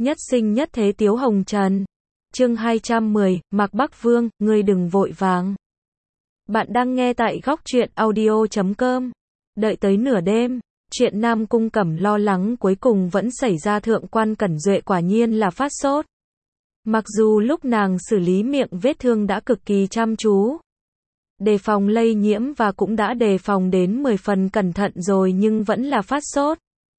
Nhất sinh nhất thế Tiếu Hồng Trần. Chương 210, Mạc Bắc Vương, ngươi đừng vội vàng. Bạn đang nghe tại góc truyện audio.com. Đợi tới nửa đêm, chuyện Nam Cung Cẩm lo lắng cuối cùng vẫn xảy ra. Thượng quan Cẩn Duệ quả nhiên là phát sốt. Mặc dù lúc nàng xử lý miệng vết thương đã cực kỳ chăm chú, đề phòng lây nhiễm và cũng đã đề phòng đến 10 phần cẩn thận rồi, nhưng vẫn là phát sốt.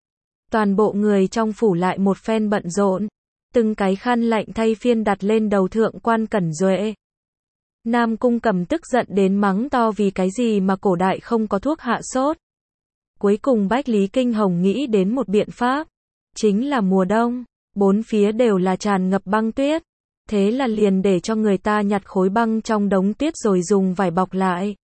Toàn bộ người trong phủ lại một phen bận rộn, từng cái khăn lạnh thay phiên đặt lên đầu thượng quan Cẩn Duệ. Nam Cung Cẩm tức giận đến mắng to vì cái gì mà cổ đại không có thuốc hạ sốt. Cuối cùng Bách Lý Kinh Hồng nghĩ đến một biện pháp, chính là mùa đông, bốn phía đều là tràn ngập băng tuyết. Thế là liền để cho người ta nhặt khối băng trong đống tuyết rồi dùng vải bọc lại,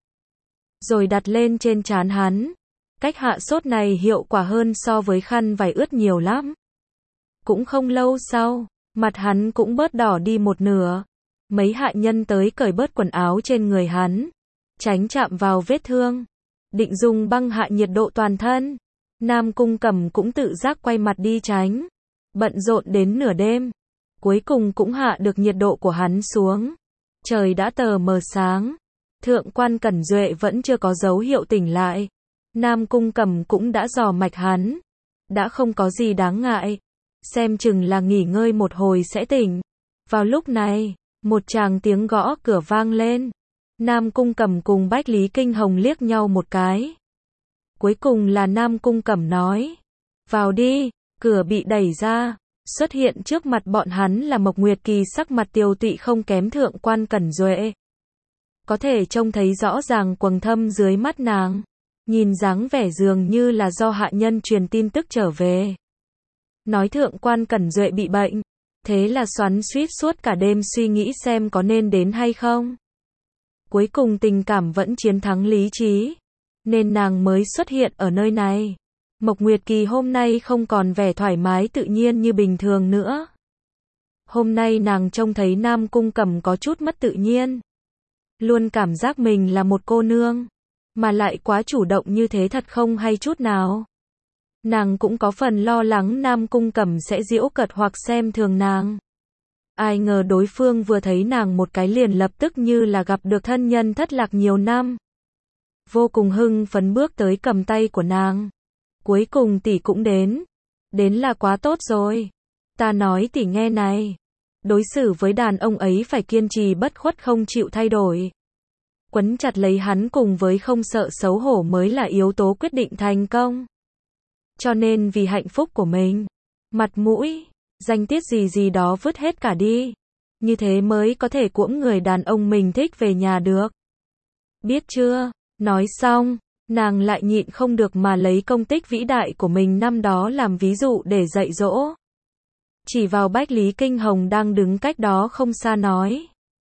rồi đặt lên trên trán hắn. Cách hạ sốt này hiệu quả hơn so với khăn vải ướt nhiều lắm. Cũng không lâu sau, mặt hắn cũng bớt đỏ đi một nửa. Mấy hạ nhân tới cởi bớt quần áo trên người hắn, tránh chạm vào vết thương, định dùng băng hạ nhiệt độ toàn thân. Nam Cung Cẩm cũng tự giác quay mặt đi tránh. Bận rộn đến nửa đêm, cuối cùng cũng hạ được nhiệt độ của hắn xuống. Trời đã tờ mờ sáng, thượng quan Cẩn Duệ vẫn chưa có dấu hiệu tỉnh lại. Nam Cung Cẩm cũng đã dò mạch hắn, đã không có gì đáng ngại, xem chừng là nghỉ ngơi một hồi sẽ tỉnh. Vào lúc này, một tràng tiếng gõ cửa vang lên. Nam Cung Cẩm cùng Bách Lý Kinh Hồng liếc nhau một cái. Cuối cùng là Nam Cung Cẩm nói, vào đi. Cửa bị đẩy ra, xuất hiện trước mặt bọn hắn là Mộc Nguyệt Kỳ, sắc mặt tiều tụy không kém thượng quan Cẩn Duệ. Có thể trông thấy rõ ràng quầng thâm dưới mắt nàng, nhìn dáng vẻ dường như là do hạ nhân truyền tin tức trở về, nói thượng quan Cẩn Duệ bị bệnh. Thế là xoắn xuýt suốt cả đêm suy nghĩ xem có nên đến hay không. Cuối cùng tình cảm vẫn chiến thắng lý trí, nên nàng mới xuất hiện ở nơi này. Mộc Nguyệt Kỳ hôm nay không còn vẻ thoải mái tự nhiên như bình thường nữa. Hôm nay nàng trông thấy Nam Cung Cẩm có chút mất tự nhiên. Luôn cảm giác mình là một cô nương, mà lại quá chủ động như thế thật không hay chút nào. Nàng cũng có phần lo lắng Nam Cung Cẩm sẽ giễu cợt hoặc xem thường nàng. Ai ngờ đối phương vừa thấy nàng một cái liền lập tức như là gặp được thân nhân thất lạc nhiều năm. Vô cùng hưng phấn bước tới cầm tay của nàng. Cuối cùng tỷ cũng đến. Đến là quá tốt rồi. Ta nói tỷ nghe này. Đối xử với đàn ông ấy phải kiên trì bất khuất không chịu thay đổi. Quấn chặt lấy hắn cùng với không sợ xấu hổ mới là yếu tố quyết định thành công. Cho nên vì hạnh phúc của mình, mặt mũi, danh tiết gì gì đó vứt hết cả đi. Như thế mới có thể cuỗm người đàn ông mình thích về nhà được. Biết chưa? Nói xong, nàng lại nhịn không được mà lấy công tích vĩ đại của mình năm đó làm ví dụ để dạy dỗ. Chỉ vào Bách Lý Kinh Hồng đang đứng cách đó không xa nói.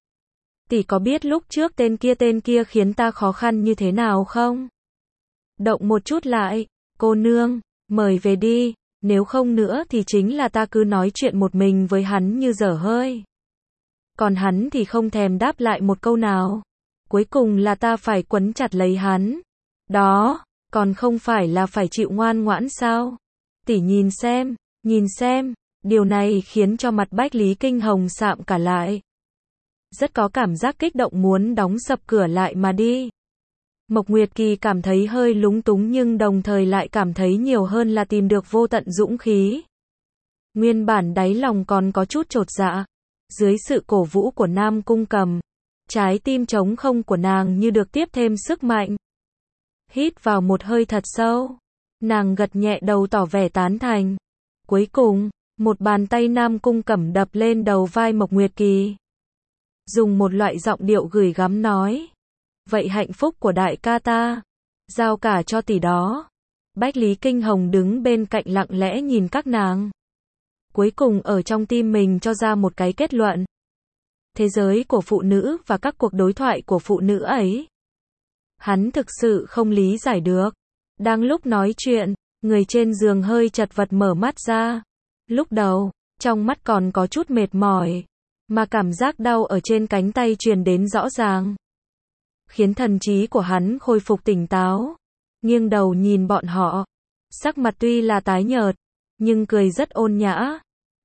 Tỷ có biết lúc trước tên kia khiến ta khó khăn như thế nào không? Động một chút lại, cô nương, mời về đi, nếu không nữa thì chính là ta cứ nói chuyện một mình với hắn như dở hơi. Còn hắn thì không thèm đáp lại một câu nào. Cuối cùng là ta phải quấn chặt lấy hắn. Đó, còn không phải là phải chịu ngoan ngoãn sao? Tỷ nhìn xem, điều này khiến cho mặt Bách Lý Kinh Hồng sạm cả lại. Rất có cảm giác kích động muốn đóng sập cửa lại mà đi. Mộc Nguyệt Kỳ cảm thấy hơi lúng túng nhưng đồng thời lại cảm thấy nhiều hơn là tìm được vô tận dũng khí. Nguyên bản đáy lòng còn có chút chột dạ. Dưới sự cổ vũ của Nam Cung Cẩm, trái tim trống không của nàng như được tiếp thêm sức mạnh. Hít vào một hơi thật sâu, nàng gật nhẹ đầu tỏ vẻ tán thành. Cuối cùng, một bàn tay Nam Cung Cẩm đập lên đầu vai Mộc Nguyệt Kỳ. Dùng một loại giọng điệu gửi gắm nói. Vậy hạnh phúc của đại ca ta, giao cả cho tỷ đó. Bách Lý Kinh Hồng đứng bên cạnh lặng lẽ nhìn các nàng. Cuối cùng ở trong tim mình cho ra một cái kết luận. Thế giới của phụ nữ và các cuộc đối thoại của phụ nữ ấy, hắn thực sự không lý giải được. Đang lúc nói chuyện, người trên giường hơi chật vật mở mắt ra. Lúc đầu, trong mắt còn có chút mệt mỏi, mà cảm giác đau ở trên cánh tay truyền đến rõ ràng, khiến thần trí của hắn khôi phục tỉnh táo. Nghiêng đầu nhìn bọn họ, sắc mặt tuy là tái nhợt, nhưng cười rất ôn nhã.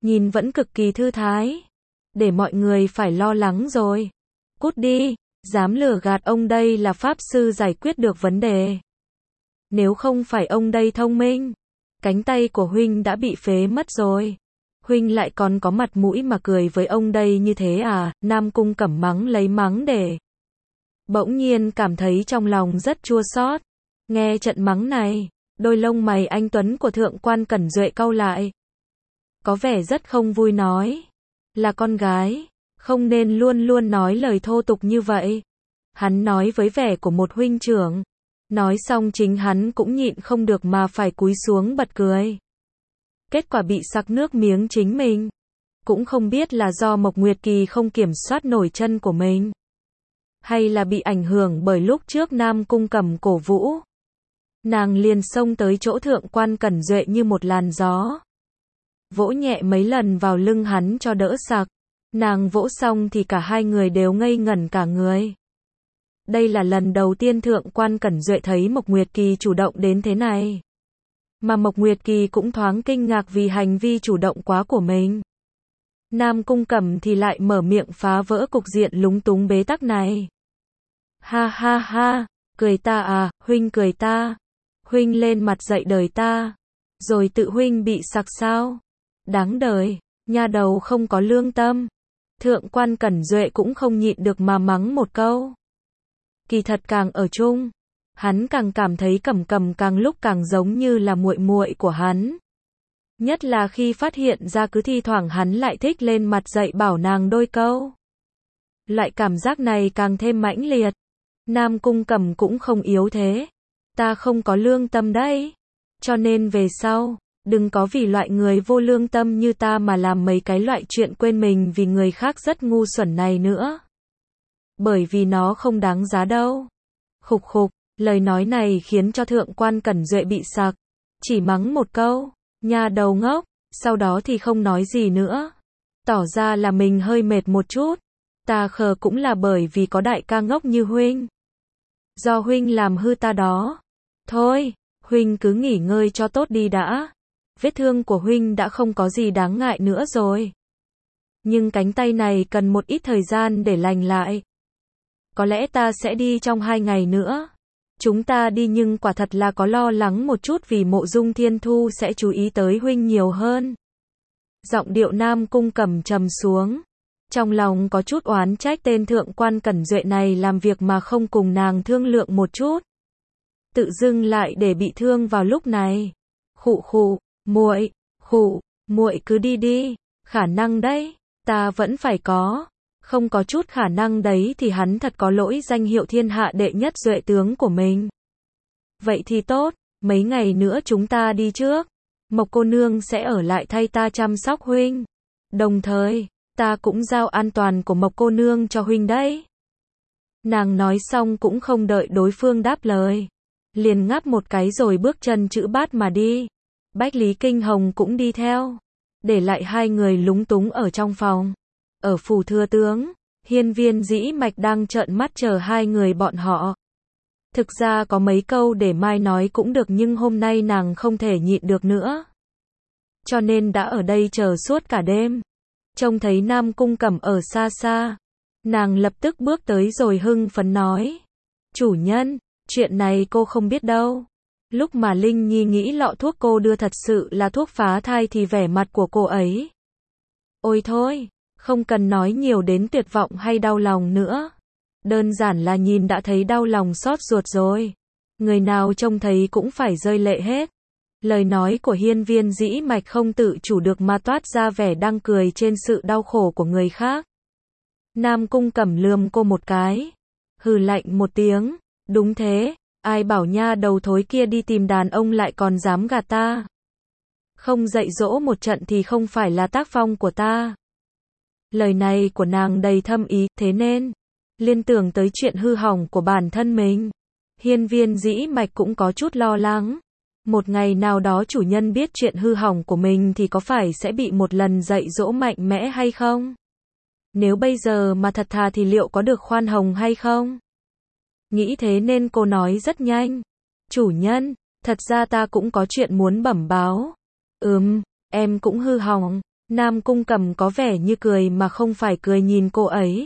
nhìn vẫn cực kỳ thư thái. Để mọi người phải lo lắng rồi. Cút đi, dám lừa gạt ông đây là pháp sư giải quyết được vấn đề. Nếu không phải ông đây thông minh, cánh tay của huynh đã bị phế mất rồi. Huynh lại còn có mặt mũi mà cười với ông đây như thế à, Nam Cung Cẩm mắng lấy mắng để. Bỗng nhiên cảm thấy trong lòng rất chua xót. Nghe trận mắng này, đôi lông mày anh tuấn của Thượng quan Cẩn Duệ cau lại. Có vẻ rất không vui nói. Là con gái, không nên luôn luôn nói lời thô tục như vậy. Hắn nói với vẻ của một huynh trưởng. Nói xong chính hắn cũng nhịn không được mà phải cúi xuống bật cười. Kết quả bị sặc nước miếng chính mình. Cũng không biết là do Mộc Nguyệt Kỳ không kiểm soát nổi chân của mình. Hay là bị ảnh hưởng bởi lúc trước Nam Cung Cẩm cổ vũ. Nàng liền xông tới chỗ Thượng quan Cẩn Duệ như một làn gió. Vỗ nhẹ mấy lần vào lưng hắn cho đỡ sặc. Nàng vỗ xong thì cả hai người đều ngây ngẩn cả người. Đây là lần đầu tiên Thượng quan Cẩn Duệ thấy Mộc Nguyệt Kỳ chủ động đến thế này. Mà Mộc Nguyệt Kỳ cũng thoáng kinh ngạc vì hành vi chủ động quá của mình. Nam Cung Cẩm thì lại mở miệng phá vỡ cục diện lúng túng bế tắc này. Ha ha ha, cười ta à, huynh cười ta. Huynh lên mặt dạy đời ta. Rồi tự huynh bị sặc sao? Đáng đời, nha đầu không có lương tâm. Thượng quan Cẩn Duệ cũng không nhịn được mà mắng một câu. Kỳ thật càng ở chung, hắn càng cảm thấy Cẩm Cẩm càng lúc càng giống như là muội muội của hắn. Nhất là khi phát hiện ra cứ thi thoảng hắn lại thích lên mặt dạy bảo nàng đôi câu. Loại cảm giác này càng thêm mãnh liệt. Nam Cung Cẩm cũng không yếu thế. Ta không có lương tâm đấy. Cho nên về sau, đừng có vì loại người vô lương tâm như ta mà làm mấy cái loại chuyện quên mình vì người khác rất ngu xuẩn này nữa. Bởi vì nó không đáng giá đâu. Khục khục, lời nói này khiến cho Thượng quan Cẩn Duệ bị sặc. Chỉ mắng một câu, nha đầu ngốc, sau đó thì không nói gì nữa. Tỏ ra là mình hơi mệt một chút. Ta khờ cũng là bởi vì có đại ca ngốc như huynh. Do huynh làm hư ta đó. Thôi, huynh cứ nghỉ ngơi cho tốt đi đã. Vết thương của huynh đã không có gì đáng ngại nữa rồi. Nhưng cánh tay này cần một ít thời gian để lành lại. Có lẽ ta sẽ đi trong 2 ngày nữa. Chúng ta đi nhưng quả thật là có lo lắng một chút vì Mộ Dung Thiên Thu sẽ chú ý tới huynh nhiều hơn. Giọng điệu Nam Cung Cẩm trầm xuống. Trong lòng có chút oán trách tên Thượng quan Cẩn Duệ này làm việc mà không cùng nàng thương lượng một chút. Tự dưng lại để bị thương vào lúc này. Khụ khụ, muội cứ đi đi, khả năng đấy, ta vẫn phải có. Không có chút khả năng đấy thì hắn thật có lỗi danh hiệu thiên hạ đệ nhất duệ tướng của mình. Vậy thì tốt, mấy ngày nữa chúng ta đi trước. Mộc cô nương sẽ ở lại thay ta chăm sóc huynh. Đồng thời, ta cũng giao an toàn của Mộc cô nương cho huynh đấy. Nàng nói xong cũng không đợi đối phương đáp lời. Liền ngáp một cái rồi bước chân chữ bát mà đi. Bách Lý Kinh Hồng cũng đi theo. Để lại hai người lúng túng ở trong phòng. Ở phủ thừa tướng, Hiên Viên Dĩ Mạch đang trợn mắt chờ hai người bọn họ. Thực ra có mấy câu để mai nói cũng được nhưng hôm nay nàng không thể nhịn được nữa. Cho nên đã ở đây chờ suốt cả đêm. Trông thấy Nam Cung Cẩm ở xa xa. Nàng lập tức bước tới rồi hưng phấn nói. Chủ nhân, chuyện này cô không biết đâu. Lúc mà Linh Nhi nghĩ lọ thuốc cô đưa thật sự là thuốc phá thai thì vẻ mặt của cô ấy. Ôi thôi, không cần nói nhiều đến tuyệt vọng hay đau lòng nữa. Đơn giản là nhìn đã thấy đau lòng xót ruột rồi. Người nào trông thấy cũng phải rơi lệ hết. Lời nói của Hiên Viên Dĩ Mạch không tự chủ được mà toát ra vẻ đang cười trên sự đau khổ của người khác. Nam Cung Cẩm lườm cô một cái. Hừ lạnh một tiếng. Đúng thế, ai bảo nha đầu thối kia đi tìm đàn ông lại còn dám gạt ta. Không dạy dỗ một trận thì không phải là tác phong của ta. Lời này của nàng đầy thâm ý, thế nên liên tưởng tới chuyện hư hỏng của bản thân mình. Hiên Viên Dĩ Mạch cũng có chút lo lắng. Một ngày nào đó chủ nhân biết chuyện hư hỏng của mình thì có phải sẽ bị một lần dạy dỗ mạnh mẽ hay không? Nếu bây giờ mà thật thà thì liệu có được khoan hồng hay không? Nghĩ thế nên cô nói rất nhanh. Chủ nhân, thật ra ta cũng có chuyện muốn bẩm báo. Em cũng hư hỏng. Nam Cung Cẩm có vẻ như cười mà không phải cười nhìn cô ấy.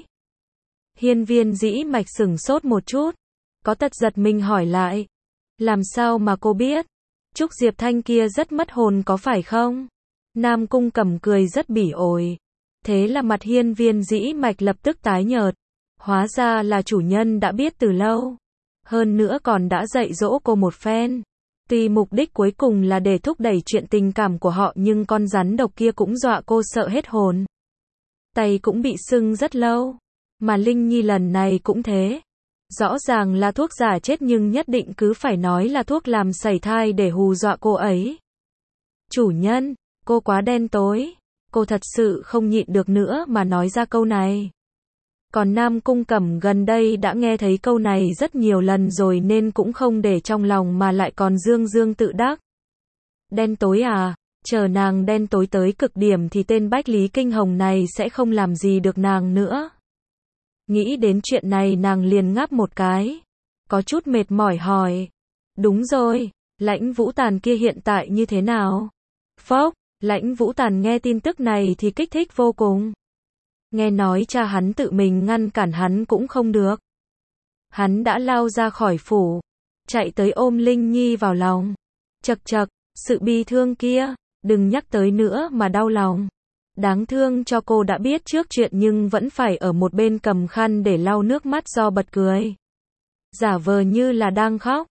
Hiên Viên Dĩ Mạch sửng sốt một chút, có tật giật mình hỏi lại. Làm sao mà cô biết? Trúc Diệp Thanh kia rất mất hồn có phải không? Nam Cung Cẩm cười rất bỉ ổi. Thế là mặt Hiên Viên Dĩ Mạch lập tức tái nhợt. Hóa ra là chủ nhân đã biết từ lâu. Hơn nữa còn đã dạy dỗ cô một phen. Tuy mục đích cuối cùng là để thúc đẩy chuyện tình cảm của họ nhưng con rắn độc kia cũng dọa cô sợ hết hồn. Tay cũng bị sưng rất lâu. Mà Linh Nhi lần này cũng thế. Rõ ràng là thuốc giả chết nhưng nhất định cứ phải nói là thuốc làm sảy thai để hù dọa cô ấy. Chủ nhân, cô quá đen tối. Cô thật sự không nhịn được nữa mà nói ra câu này. Còn Nam Cung Cẩm gần đây đã nghe thấy câu này rất nhiều lần rồi nên cũng không để trong lòng mà lại còn dương dương tự đắc. Đen tối à, chờ nàng đen tối tới cực điểm thì tên Bách Lý Kinh Hồng này sẽ không làm gì được nàng nữa. Nghĩ đến chuyện này nàng liền ngáp một cái. Có chút mệt mỏi hỏi. Đúng rồi, Lãnh Vũ Tàn kia hiện tại như thế nào? Phốc, Lãnh Vũ Tàn nghe tin tức này thì kích thích vô cùng. Nghe nói cha hắn tự mình ngăn cản hắn cũng không được. Hắn đã lao ra khỏi phủ, chạy tới ôm Linh Nhi vào lòng. Chậc chậc, sự bi thương kia, đừng nhắc tới nữa mà đau lòng. Đáng thương cho cô đã biết trước chuyện nhưng vẫn phải ở một bên cầm khăn để lau nước mắt do bật cười. Giả vờ như là đang khóc.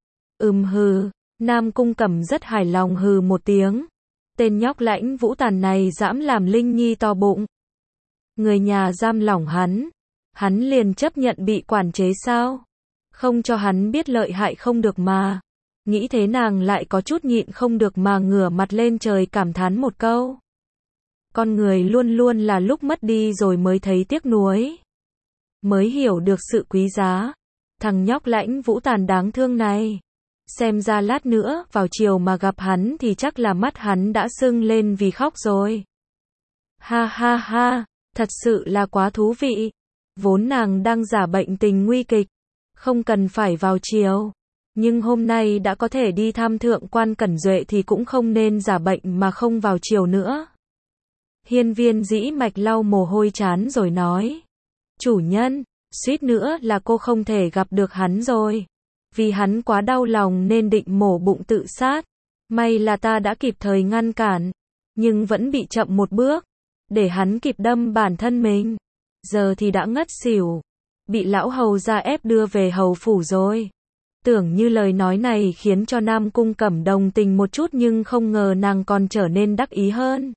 Hừ, Nam Cung Cẩm rất hài lòng hừ một tiếng. Tên nhóc Lãnh Vũ Tàn này dám làm Linh Nhi to bụng. Người nhà giam lỏng hắn liền chấp nhận bị quản chế sao? Không cho hắn biết lợi hại không được mà. Nghĩ thế nàng lại có chút nhịn không được mà ngửa mặt lên trời cảm thán một câu. Con người luôn luôn là lúc mất đi rồi mới thấy tiếc nuối. Mới hiểu được sự quý giá. Thằng nhóc Lãnh Vũ Tàn đáng thương này. Xem ra lát nữa vào chiều mà gặp hắn thì chắc là mắt hắn đã sưng lên vì khóc rồi. Ha ha ha, thật sự là quá thú vị. Vốn nàng đang giả bệnh tình nguy kịch, không cần phải vào chiều. Nhưng hôm nay đã có thể đi thăm thượng quan Cẩn Duệ thì cũng không nên giả bệnh mà không vào chiều nữa. Hiên Viên Dĩ Mạch lau mồ hôi trán rồi nói. Chủ nhân, suýt nữa là cô không thể gặp được hắn rồi. Vì hắn quá đau lòng nên định mổ bụng tự sát. May là ta đã kịp thời ngăn cản. Nhưng vẫn bị chậm một bước. Để hắn kịp đâm bản thân mình. Giờ thì đã ngất xỉu. Bị lão hầu ra ép đưa về hầu phủ rồi. Tưởng như lời nói này khiến cho Nam Cung Cẩm đồng tình một chút nhưng không ngờ nàng còn trở nên đắc ý hơn.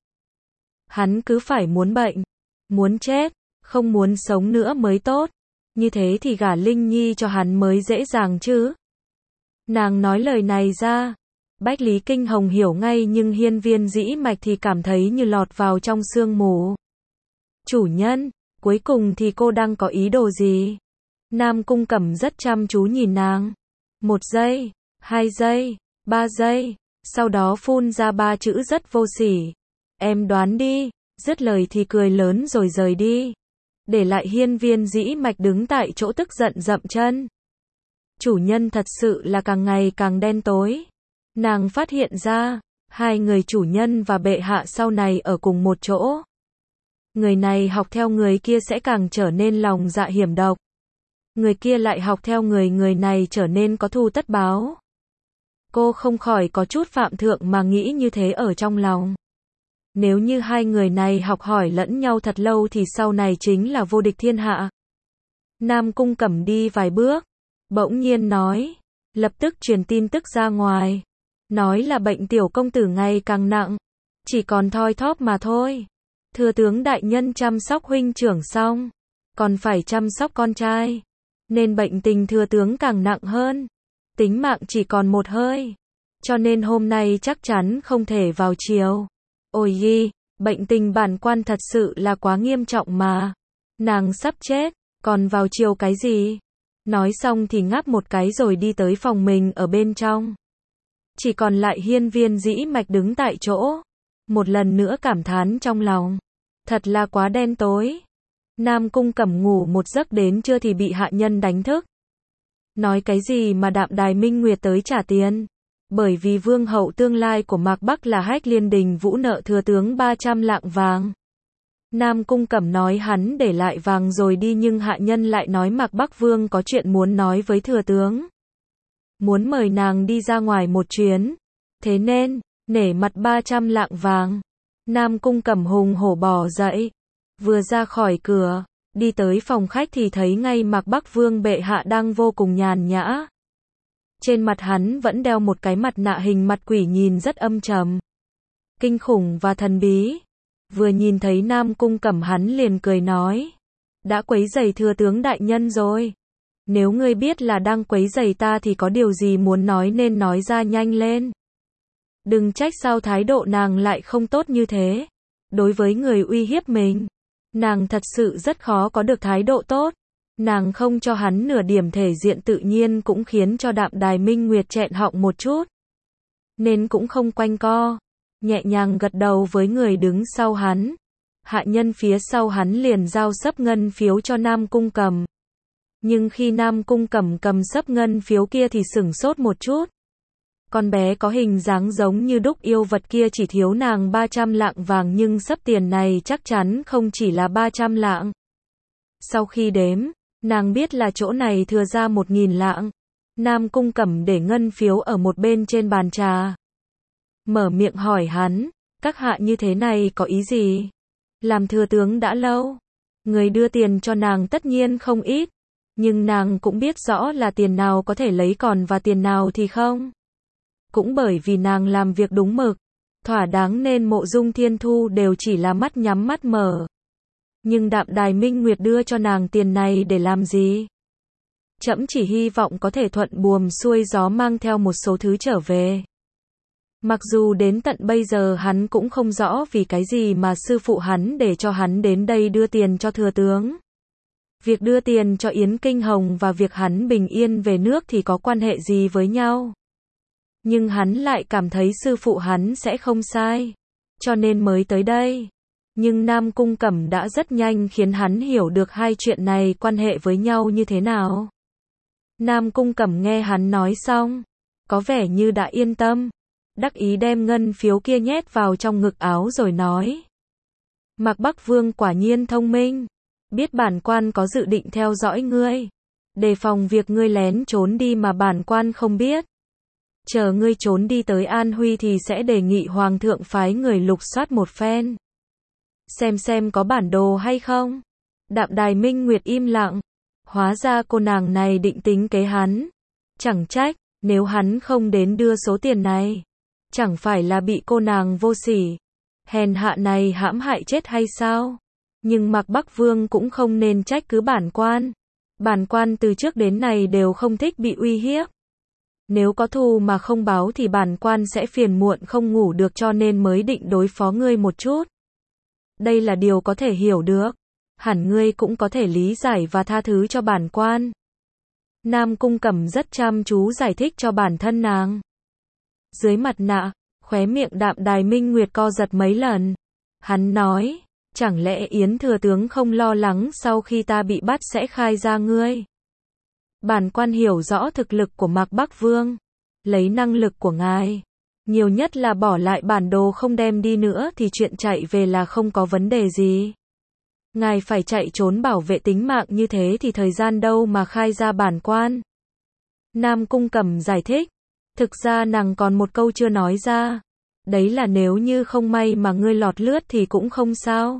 Hắn cứ phải muốn bệnh, muốn chết, không muốn sống nữa mới tốt. Như thế thì gả Linh Nhi cho hắn mới dễ dàng chứ. Nàng nói lời này ra, Bách Lý Kinh Hồng hiểu ngay nhưng Hiên Viên Dĩ Mạch thì cảm thấy như lọt vào trong sương mù. Chủ nhân, cuối cùng thì cô đang có ý đồ gì? Nam Cung Cẩm rất chăm chú nhìn nàng. 1 giây, 2 giây, 3 giây, sau đó phun ra 3 chữ rất vô sỉ. Em đoán đi, dứt lời thì cười lớn rồi rời đi. Để lại Hiên Viên Dĩ Mạch đứng tại chỗ tức giận dậm chân. Chủ nhân thật sự là càng ngày càng đen tối. Nàng phát hiện ra, hai người chủ nhân và bệ hạ sau này ở cùng một chỗ. Người này học theo người kia sẽ càng trở nên lòng dạ hiểm độc. Người kia lại học theo người này trở nên có thù tất báo. Cô không khỏi có chút phạm thượng mà nghĩ như thế ở trong lòng. Nếu như hai người này học hỏi lẫn nhau thật lâu thì sau này chính là vô địch thiên hạ. Nam Cung Cẩm đi vài bước, bỗng nhiên nói, lập tức truyền tin tức ra ngoài. Nói là bệnh tiểu công tử ngày càng nặng, chỉ còn thoi thóp mà thôi. Thừa tướng đại nhân chăm sóc huynh trưởng xong, còn phải chăm sóc con trai. Nên bệnh tình thừa tướng càng nặng hơn. Tính mạng chỉ còn một hơi. Cho nên hôm nay chắc chắn không thể vào chiều. Ôi ghi, bệnh tình bản quan thật sự là quá nghiêm trọng mà. Nàng sắp chết, còn vào chiều cái gì? Nói xong thì ngáp một cái rồi đi tới phòng mình ở bên trong. Chỉ còn lại Hiên Viên Dĩ Mạch đứng tại chỗ. Một lần nữa cảm thán trong lòng. Thật là quá đen tối. Nam Cung Cẩm ngủ một giấc đến trưa thì bị hạ nhân đánh thức. Nói cái gì mà Đạm Đài Minh Nguyệt tới trả tiền. Bởi vì vương hậu tương lai của Mạc Bắc là Hách Liên Đình Vũ nợ thừa tướng 300 lạng vàng. Nam Cung Cẩm nói hắn để lại vàng rồi đi, nhưng hạ nhân lại nói Mạc Bắc Vương có chuyện muốn nói với thừa tướng. Muốn mời nàng đi ra ngoài một chuyến. Thế nên, nể mặt 300 lạng vàng, Nam Cung Cẩm hùng hổ bò dậy. Vừa ra khỏi cửa, đi tới phòng khách thì thấy ngay Mạc Bắc Vương bệ hạ đang vô cùng nhàn nhã. Trên mặt hắn vẫn đeo một cái mặt nạ hình mặt quỷ nhìn rất âm trầm, kinh khủng và thần bí. Vừa nhìn thấy Nam Cung Cẩm hắn liền cười nói. Đã quấy rầy thừa tướng đại nhân rồi. Nếu ngươi biết là đang quấy rầy ta thì có điều gì muốn nói nên nói ra nhanh lên. Đừng trách sao thái độ nàng lại không tốt như thế. Đối với người uy hiếp mình, nàng thật sự rất khó có được thái độ tốt. Nàng không cho hắn nửa điểm thể diện tự nhiên cũng khiến cho Đạm Đài Minh Nguyệt chẹn họng một chút. Nên cũng không quanh co, nhẹ nhàng gật đầu với người đứng sau hắn. Hạ nhân phía sau hắn liền giao xấp ngân phiếu cho Nam Cung Cẩm. Nhưng khi Nam Cung Cẩm cầm xấp ngân phiếu kia thì sửng sốt một chút. Con bé có hình dáng giống như đúc yêu vật kia chỉ thiếu nàng 300 lạng vàng, nhưng xấp tiền này chắc chắn không chỉ là 300 lạng. Sau khi đếm, nàng biết là chỗ này thừa ra 1000 lạng. Nam Cung Cẩm để ngân phiếu ở một bên trên bàn trà. Mở miệng hỏi hắn, các hạ như thế này có ý gì? Làm thừa tướng đã lâu, người đưa tiền cho nàng tất nhiên không ít. Nhưng nàng cũng biết rõ là tiền nào có thể lấy còn và tiền nào thì không. Cũng bởi vì nàng làm việc đúng mực, thỏa đáng nên Mộ Dung Thiên Thu đều chỉ là mắt nhắm mắt mở. Nhưng Đạm Đài Minh Nguyệt đưa cho nàng tiền này để làm gì? Trẫm chỉ hy vọng có thể thuận buồm xuôi gió mang theo một số thứ trở về. Mặc dù đến tận bây giờ hắn cũng không rõ vì cái gì mà sư phụ hắn để cho hắn đến đây đưa tiền cho thừa tướng. Việc đưa tiền cho Yến Kinh Hồng và việc hắn bình yên về nước thì có quan hệ gì với nhau? Nhưng hắn lại cảm thấy sư phụ hắn sẽ không sai, cho nên mới tới đây. Nhưng Nam Cung Cẩm đã rất nhanh khiến hắn hiểu được hai chuyện này quan hệ với nhau như thế nào. Nam Cung Cẩm nghe hắn nói xong, có vẻ như đã yên tâm, đắc ý đem ngân phiếu kia nhét vào trong ngực áo rồi nói. Mạc Bắc Vương quả nhiên thông minh, biết bản quan có dự định theo dõi ngươi, đề phòng việc ngươi lén trốn đi mà bản quan không biết. Chờ ngươi trốn đi tới An Huy thì sẽ đề nghị hoàng thượng phái người lục soát một phen. Xem có bản đồ hay không. Đạm Đài Minh Nguyệt im lặng. Hóa ra cô nàng này định tính kế hắn. Chẳng trách, nếu hắn không đến đưa số tiền này, chẳng phải là bị cô nàng vô sỉ, hèn hạ này hãm hại chết hay sao? Nhưng Mạc Bắc Vương cũng không nên trách cứ bản quan. Bản quan từ trước đến nay đều không thích bị uy hiếp. Nếu có thù mà không báo thì bản quan sẽ phiền muộn không ngủ được, cho nên mới định đối phó ngươi một chút. Đây là điều có thể hiểu được. Hẳn ngươi cũng có thể lý giải và tha thứ cho bản quan. Nam Cung Cẩm rất chăm chú giải thích cho bản thân nàng. Dưới mặt nạ, khóe miệng Đạm Đài Minh Nguyệt co giật mấy lần. Hắn nói, chẳng lẽ Yến thừa tướng không lo lắng sau khi ta bị bắt sẽ khai ra ngươi? Bản quan hiểu rõ thực lực của Mạc Bắc Vương, lấy năng lực của ngài, nhiều nhất là bỏ lại bản đồ không đem đi nữa thì chuyện chạy về là không có vấn đề gì. Ngài phải chạy trốn bảo vệ tính mạng như thế thì thời gian đâu mà khai ra bản quan. Nam Cung Cẩm giải thích, thực ra nàng còn một câu chưa nói ra. Đấy là nếu như không may mà ngươi lọt lướt thì cũng không sao.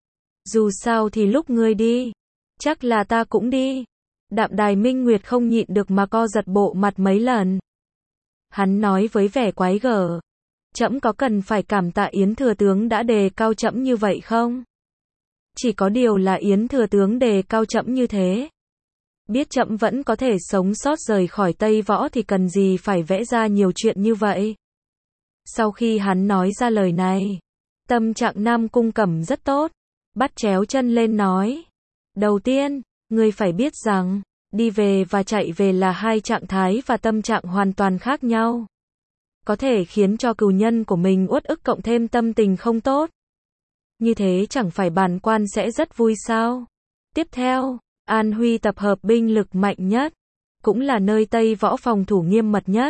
Dù sao thì lúc ngươi đi, chắc là ta cũng đi. Đạm Đài Minh Nguyệt không nhịn được mà co giật bộ mặt mấy lần. Hắn nói với vẻ quái gở, trẫm có cần phải cảm tạ Yến thừa tướng đã đề cao trẫm như vậy không? Chỉ có điều là Yến thừa tướng đề cao trẫm như thế, biết trẫm vẫn có thể sống sót rời khỏi Tây Võ thì cần gì phải vẽ ra nhiều chuyện như vậy. Sau khi hắn nói ra lời này, tâm trạng Nam Cung Cẩm rất tốt, bắt chéo chân lên nói. Đầu tiên, ngươi phải biết rằng, đi về và chạy về là hai trạng thái và tâm trạng hoàn toàn khác nhau. Có thể khiến cho cừu nhân của mình uất ức cộng thêm tâm tình không tốt. Như thế chẳng phải bản quan sẽ rất vui sao? Tiếp theo, An Huy tập hợp binh lực mạnh nhất, cũng là nơi Tây Võ phòng thủ nghiêm mật nhất.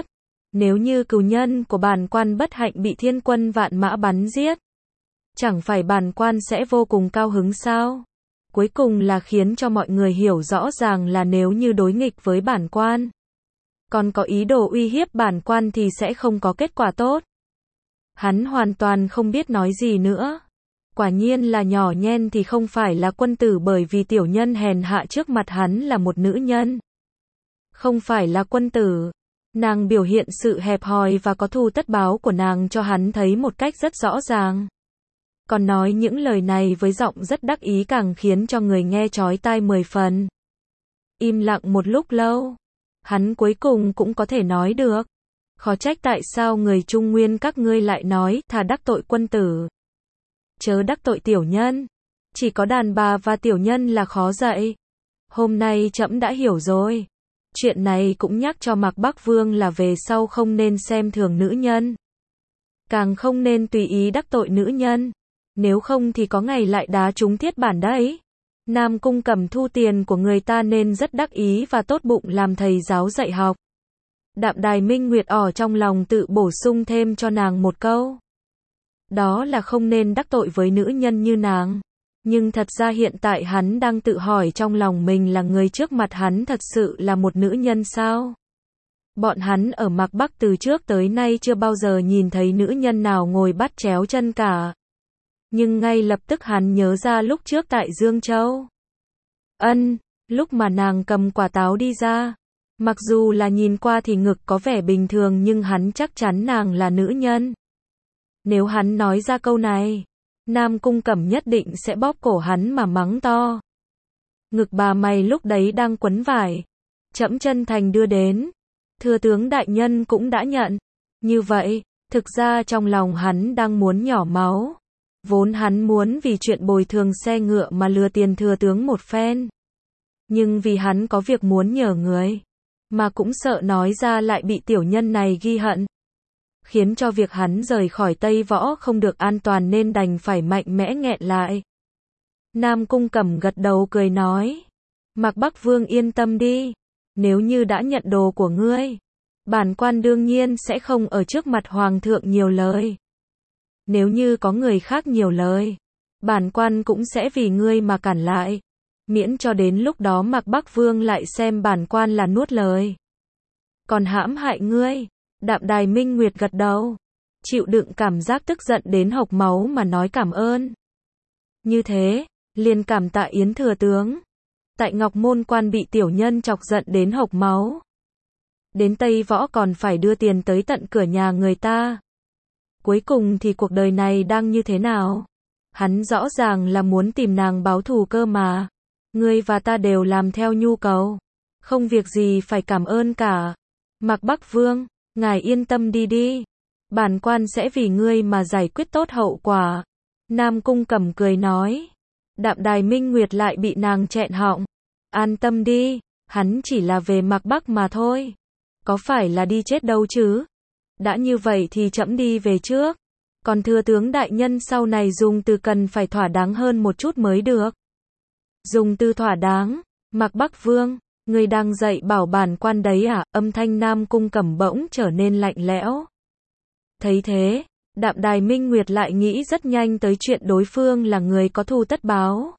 Nếu như cừu nhân của bản quan bất hạnh bị thiên quân vạn mã bắn giết, chẳng phải bản quan sẽ vô cùng cao hứng sao? Cuối cùng là khiến cho mọi người hiểu rõ ràng là nếu như đối nghịch với bản quan, còn có ý đồ uy hiếp bản quan thì sẽ không có kết quả tốt. Hắn hoàn toàn không biết nói gì nữa. Quả nhiên là nhỏ nhen thì không phải là quân tử, bởi vì tiểu nhân hèn hạ trước mặt hắn là một nữ nhân. Không phải là quân tử. Nàng biểu hiện sự hẹp hòi và có thù tất báo của nàng cho hắn thấy một cách rất rõ ràng. Còn nói những lời này với giọng rất đắc ý càng khiến cho người nghe chói tai 10 phần. Im lặng một lúc lâu, hắn cuối cùng cũng có thể nói được. Khó trách tại sao người Trung Nguyên các ngươi lại nói, thà đắc tội quân tử, chớ đắc tội tiểu nhân. Chỉ có đàn bà và tiểu nhân là khó dạy. Hôm nay trẫm đã hiểu rồi. Chuyện này cũng nhắc cho Mạc Bắc Vương là về sau không nên xem thường nữ nhân. Càng không nên tùy ý đắc tội nữ nhân. Nếu không thì có ngày lại đá trúng thiết bản đấy. Nam Cung Cẩm thu tiền của người ta nên rất đắc ý và tốt bụng làm thầy giáo dạy học. Đạm Đài Minh Nguyệt ở trong lòng tự bổ sung thêm cho nàng một câu. Đó là không nên đắc tội với nữ nhân như nàng. Nhưng thật ra hiện tại hắn đang tự hỏi trong lòng mình là người trước mặt hắn thật sự là một nữ nhân sao? Bọn hắn ở Mạc Bắc từ trước tới nay chưa bao giờ nhìn thấy nữ nhân nào ngồi bắt chéo chân cả. Nhưng ngay lập tức hắn nhớ ra lúc trước tại Dương Châu. Lúc mà nàng cầm quả táo đi ra. Mặc dù là nhìn qua thì ngực có vẻ bình thường nhưng hắn chắc chắn nàng là nữ nhân. Nếu hắn nói ra câu này, Nam Cung Cẩm nhất định sẽ bóp cổ hắn mà mắng to. Ngực bà mày lúc đấy đang quấn vải. Trẫm chân thành đưa đến. Thừa tướng đại nhân cũng đã nhận. Như vậy, thực ra trong lòng hắn đang muốn nhỏ máu. Vốn hắn muốn vì chuyện bồi thường xe ngựa mà lừa tiền thừa tướng một phen. Nhưng vì hắn có việc muốn nhờ người, mà cũng sợ nói ra lại bị tiểu nhân này ghi hận, khiến cho việc hắn rời khỏi Tây Võ không được an toàn nên đành phải mạnh mẽ nghẹn lại. Nam Cung Cẩm gật đầu cười nói. Mạc Bắc Vương yên tâm đi. Nếu như đã nhận đồ của ngươi, bản quan đương nhiên sẽ không ở trước mặt hoàng thượng nhiều lời. Nếu như có người khác nhiều lời, bản quan cũng sẽ vì ngươi mà cản lại. Miễn cho đến lúc đó Mạc Bắc Vương lại xem bản quan là nuốt lời. Còn hãm hại ngươi. Đạm Đài Minh Nguyệt gật đầu. Chịu đựng cảm giác tức giận đến hộc máu mà nói cảm ơn. Như thế, liền cảm tạ Yến thừa tướng. Tại Ngọc Môn Quan bị tiểu nhân chọc giận đến hộc máu. Đến Tây Võ còn phải đưa tiền tới tận cửa nhà người ta. Cuối cùng thì cuộc đời này đang như thế nào? Hắn rõ ràng là muốn tìm nàng báo thù cơ mà. Ngươi và ta đều làm theo nhu cầu. Không việc gì phải cảm ơn cả. Mạc Bắc Vương, ngài yên tâm đi. Bản quan sẽ vì ngươi mà giải quyết tốt hậu quả. Nam Cung Cẩm cười nói. Đạm Đài Minh Nguyệt lại bị nàng chẹn họng. An tâm đi, hắn chỉ là về Mạc Bắc mà thôi. Có phải là đi chết đâu chứ? Đã như vậy thì trẫm đi về trước. Còn thừa tướng đại nhân sau này dùng từ cần phải thỏa đáng hơn một chút mới được. Dùng từ thỏa đáng. Mạc Bắc Vương, ngươi đang dạy bảo bản quan đấy à? Âm thanh Nam Cung Cẩm bỗng trở nên lạnh lẽo. Thấy thế, Đạm Đài Minh Nguyệt lại nghĩ rất nhanh tới chuyện đối phương là người có thù tất báo.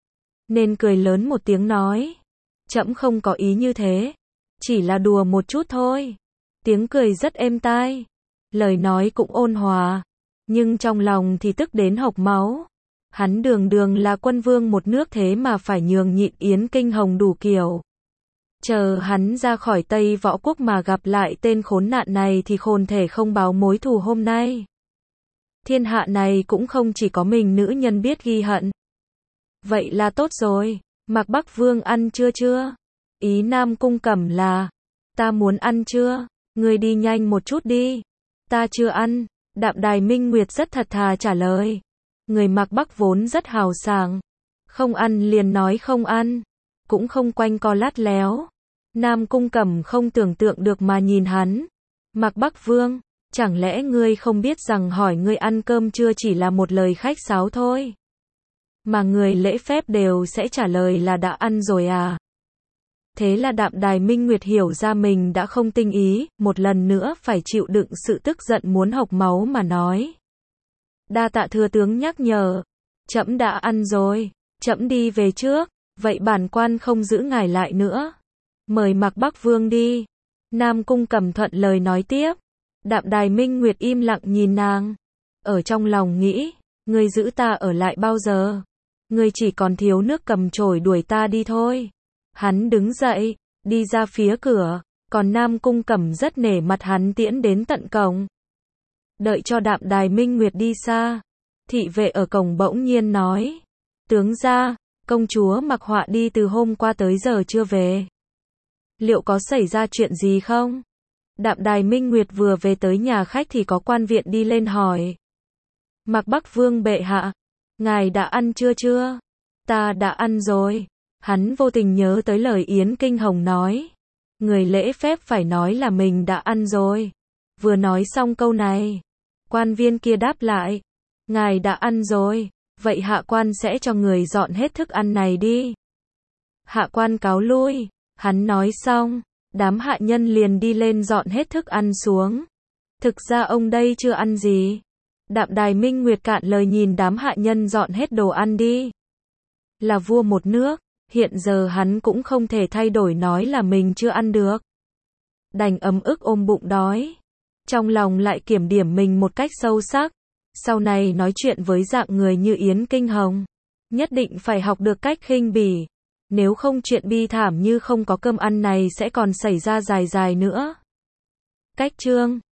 Nên cười lớn một tiếng nói. Trẫm không có ý như thế. Chỉ là đùa một chút thôi. Tiếng cười rất êm tai. Lời nói cũng ôn hòa. Nhưng trong lòng thì tức đến hộc máu. Hắn đường là quân vương một nước thế mà phải nhường nhịn Yến Kinh Hồng đủ kiểu. Chờ hắn ra khỏi Tây Võ Quốc mà gặp lại tên khốn nạn này thì khôn thể không báo mối thù hôm nay. Thiên hạ này cũng không chỉ có mình nữ nhân biết ghi hận. Vậy là tốt rồi. Mạc Bắc Vương ăn chưa? Ý Nam Cung Cẩm là, ta muốn ăn chưa? Ngươi đi nhanh một chút đi. Ta chưa ăn. Đạm Đài Minh Nguyệt rất thật thà trả lời. Người Mạc Bắc vốn rất hào sảng. Không ăn liền nói không ăn. Cũng không quanh co lát léo. Nam Cung Cẩm không tưởng tượng được mà nhìn hắn. Mạc Bắc Vương, chẳng lẽ ngươi không biết rằng hỏi ngươi ăn cơm chưa chỉ là một lời khách sáo thôi? Mà người lễ phép đều sẽ trả lời là đã ăn rồi à? Thế là Đạm Đài Minh Nguyệt hiểu ra mình đã không tinh ý, một lần nữa phải chịu đựng sự tức giận muốn hộc máu mà nói. Đa tạ thừa tướng nhắc nhở. Trẫm đã ăn rồi. Trẫm đi về trước. Vậy bản quan không giữ ngài lại nữa. Mời Mạc Bắc Vương đi. Nam Cung Cẩm thuận lời nói tiếp. Đạm Đài Minh Nguyệt im lặng nhìn nàng. Ở trong lòng nghĩ, ngươi giữ ta ở lại bao giờ? Ngươi chỉ còn thiếu nước cầm chổi đuổi ta đi thôi. Hắn đứng dậy, đi ra phía cửa, còn Nam Cung Cẩm rất nể mặt hắn tiễn đến tận cổng. Đợi cho Đạm Đài Minh Nguyệt đi xa, thị vệ ở cổng bỗng nhiên nói, tướng gia, công chúa Mặc Họa đi từ hôm qua tới giờ chưa về. Liệu có xảy ra chuyện gì không? Đạm Đài Minh Nguyệt vừa về tới nhà khách thì có quan viện đi lên hỏi. Mạc Bắc Vương bệ hạ, ngài đã ăn chưa? Ta đã ăn rồi. Hắn vô tình nhớ tới lời Yến Kinh Hồng nói. Người lễ phép phải nói là mình đã ăn rồi. Vừa nói xong câu này, quan viên kia đáp lại. Ngài đã ăn rồi, vậy hạ quan sẽ cho người dọn hết thức ăn này đi. Hạ quan cáo lui. Hắn nói xong, đám hạ nhân liền đi lên dọn hết thức ăn xuống. Thực ra ông đây chưa ăn gì. Đạm Đài Minh Nguyệt cạn lời nhìn đám hạ nhân dọn hết đồ ăn đi. Là vua một nước, hiện giờ hắn cũng không thể thay đổi nói là mình chưa ăn được. Đành ấm ức ôm bụng đói. Trong lòng lại kiểm điểm mình một cách sâu sắc. Sau này nói chuyện với dạng người như Yến Kinh Hồng, nhất định phải học được cách khinh bỉ. Nếu không chuyện bi thảm như không có cơm ăn này sẽ còn xảy ra dài dài nữa. Cách chương